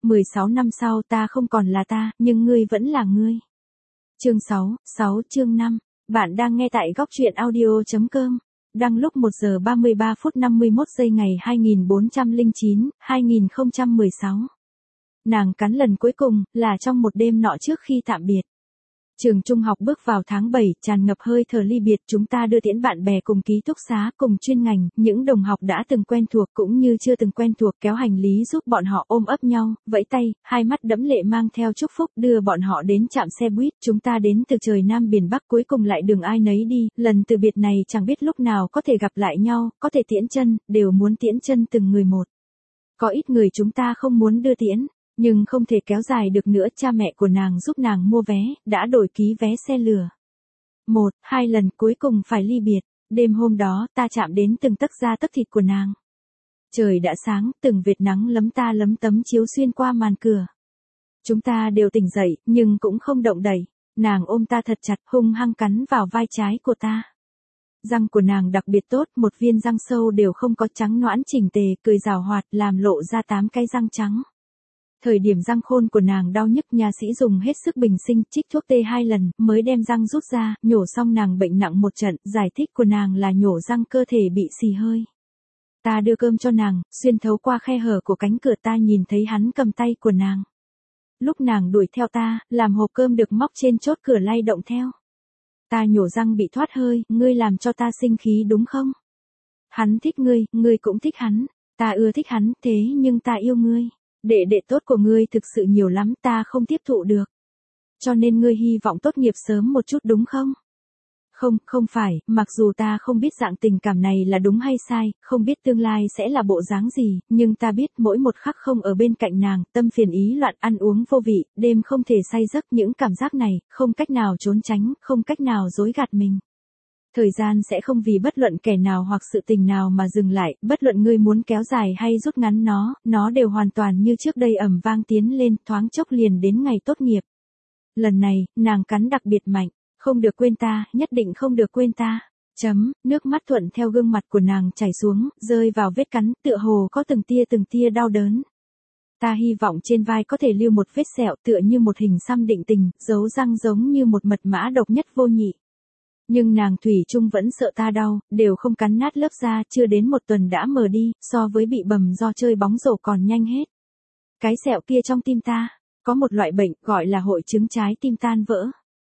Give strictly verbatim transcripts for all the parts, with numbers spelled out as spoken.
mười sáu năm sau ta không còn là ta, nhưng ngươi vẫn là ngươi. Chương sáu, sáu chương năm. Bạn đang nghe tại góc truyện audio chấm com. Đăng lúc một giờ ba mươi ba phút năm mươi mốt giây ngày hai nghìn bốn trăm lẻ chín, hai nghìn không trăm mười sáu. Nàng cắn lần cuối cùng, là trong một đêm nọ trước khi tạm biệt. Trường trung học bước vào tháng bảy, tràn ngập hơi thở ly biệt, chúng ta đưa tiễn bạn bè cùng ký túc xá, cùng chuyên ngành, những đồng học đã từng quen thuộc cũng như chưa từng quen thuộc kéo hành lý giúp bọn họ ôm ấp nhau, vẫy tay, hai mắt đẫm lệ mang theo chúc phúc đưa bọn họ đến trạm xe buýt, chúng ta đến từ trời Nam biển Bắc cuối cùng lại đường ai nấy đi, lần từ biệt này chẳng biết lúc nào có thể gặp lại nhau, có thể tiễn chân, đều muốn tiễn chân từng người một. Có ít người chúng ta không muốn đưa tiễn. Nhưng không thể kéo dài được nữa, cha mẹ của nàng giúp nàng mua vé, đã đổi ký vé xe lửa. Một, hai lần cuối cùng phải ly biệt, đêm hôm đó ta chạm đến từng tấc da tấc thịt của nàng. Trời đã sáng, từng vệt nắng lấm ta lấm tấm chiếu xuyên qua màn cửa. Chúng ta đều tỉnh dậy, nhưng cũng không động đậy, nàng ôm ta thật chặt, hung hăng cắn vào vai trái của ta. Răng của nàng đặc biệt tốt, một viên răng sâu đều không có, trắng nõn chỉnh tề, cười rào hoạt, làm lộ ra tám cái răng trắng. Thời điểm răng khôn của nàng đau nhức, nha sĩ dùng hết sức bình sinh, trích thuốc tê hai lần, mới đem răng rút ra, nhổ xong nàng bệnh nặng một trận, giải thích của nàng là nhổ răng cơ thể bị xì hơi. Ta đưa cơm cho nàng, xuyên thấu qua khe hở của cánh cửa ta nhìn thấy hắn cầm tay của nàng. Lúc nàng đuổi theo ta, làm hộp cơm được móc trên chốt cửa lay động theo. Ta nhổ răng bị thoát hơi, ngươi làm cho ta sinh khí đúng không? Hắn thích ngươi, ngươi cũng thích hắn, ta ưa thích hắn, thế nhưng ta yêu ngươi. Đệ đệ tốt của ngươi thực sự nhiều lắm, ta không tiếp thụ được. Cho nên ngươi hy vọng tốt nghiệp sớm một chút đúng không? Không, không phải, mặc dù ta không biết dạng tình cảm này là đúng hay sai, không biết tương lai sẽ là bộ dáng gì, nhưng ta biết mỗi một khắc không ở bên cạnh nàng, tâm phiền ý loạn, ăn uống vô vị, đêm không thể say giấc, những cảm giác này, không cách nào trốn tránh, không cách nào dối gạt mình. Thời gian sẽ không vì bất luận kẻ nào hoặc sự tình nào mà dừng lại, bất luận ngươi muốn kéo dài hay rút ngắn nó, nó đều hoàn toàn như trước đây ầm vang tiến lên, thoáng chốc liền đến ngày tốt nghiệp. Lần này, nàng cắn đặc biệt mạnh, không được quên ta, nhất định không được quên ta. Chấm, nước mắt thuận theo gương mặt của nàng chảy xuống, rơi vào vết cắn, tựa hồ có từng tia từng tia đau đớn. Ta hy vọng trên vai có thể lưu một vết sẹo tựa như một hình xăm định tình, dấu răng giống như một mật mã độc nhất vô nhị. Nhưng nàng thủy chung vẫn sợ ta đau, đều không cắn nát lớp da, chưa đến một tuần đã mờ đi, so với bị bầm do chơi bóng rổ còn nhanh hết. Cái sẹo kia trong tim ta, có một loại bệnh gọi là hội chứng trái tim tan vỡ.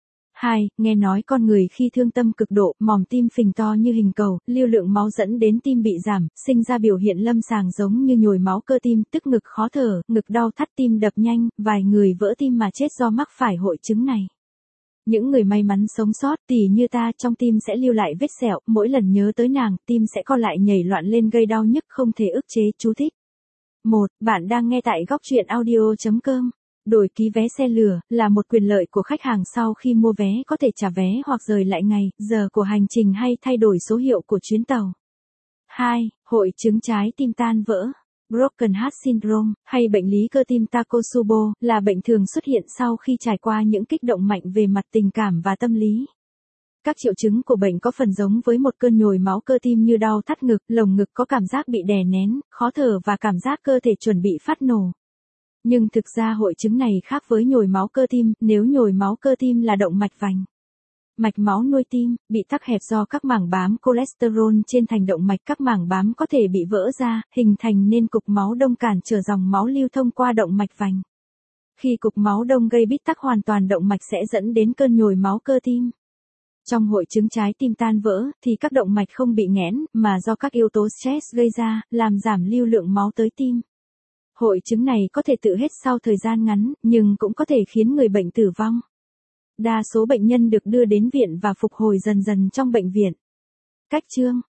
Hai, nghe nói con người khi thương tâm cực độ, mỏm tim phình to như hình cầu, lưu lượng máu dẫn đến tim bị giảm, sinh ra biểu hiện lâm sàng giống như nhồi máu cơ tim, tức ngực khó thở, ngực đau thắt, tim đập nhanh, vài người vỡ tim mà chết do mắc phải hội chứng này. Những người may mắn sống sót, tỉ như ta, trong tim sẽ lưu lại vết sẹo, mỗi lần nhớ tới nàng, tim sẽ co lại nhảy loạn lên gây đau nhức không thể ức chế. Chú thích. một. Bạn đang nghe tại góc truyện audio chấm com. Đổi ký vé xe lửa, là một quyền lợi của khách hàng sau khi mua vé có thể trả vé hoặc rời lại ngày, giờ của hành trình hay thay đổi số hiệu của chuyến tàu. hai. Hội chứng trái tim tan vỡ. Broken Heart Syndrome, hay bệnh lý cơ tim Takotsubo, là bệnh thường xuất hiện sau khi trải qua những kích động mạnh về mặt tình cảm và tâm lý. Các triệu chứng của bệnh có phần giống với một cơn nhồi máu cơ tim như đau thắt ngực, lồng ngực có cảm giác bị đè nén, khó thở và cảm giác cơ thể chuẩn bị phát nổ. Nhưng thực ra hội chứng này khác với nhồi máu cơ tim, nếu nhồi máu cơ tim là động mạch vành. Mạch máu nuôi tim, bị tắc hẹp do các mảng bám cholesterol trên thành động mạch, các mảng bám có thể bị vỡ ra, hình thành nên cục máu đông cản trở dòng máu lưu thông qua động mạch vành. Khi cục máu đông gây bít tắc hoàn toàn động mạch sẽ dẫn đến cơn nhồi máu cơ tim. Trong hội chứng trái tim tan vỡ, thì các động mạch không bị nghẽn, mà do các yếu tố stress gây ra, làm giảm lưu lượng máu tới tim. Hội chứng này có thể tự hết sau thời gian ngắn, nhưng cũng có thể khiến người bệnh tử vong. Đa số bệnh nhân được đưa đến viện và phục hồi dần dần trong bệnh viện. Cách chương,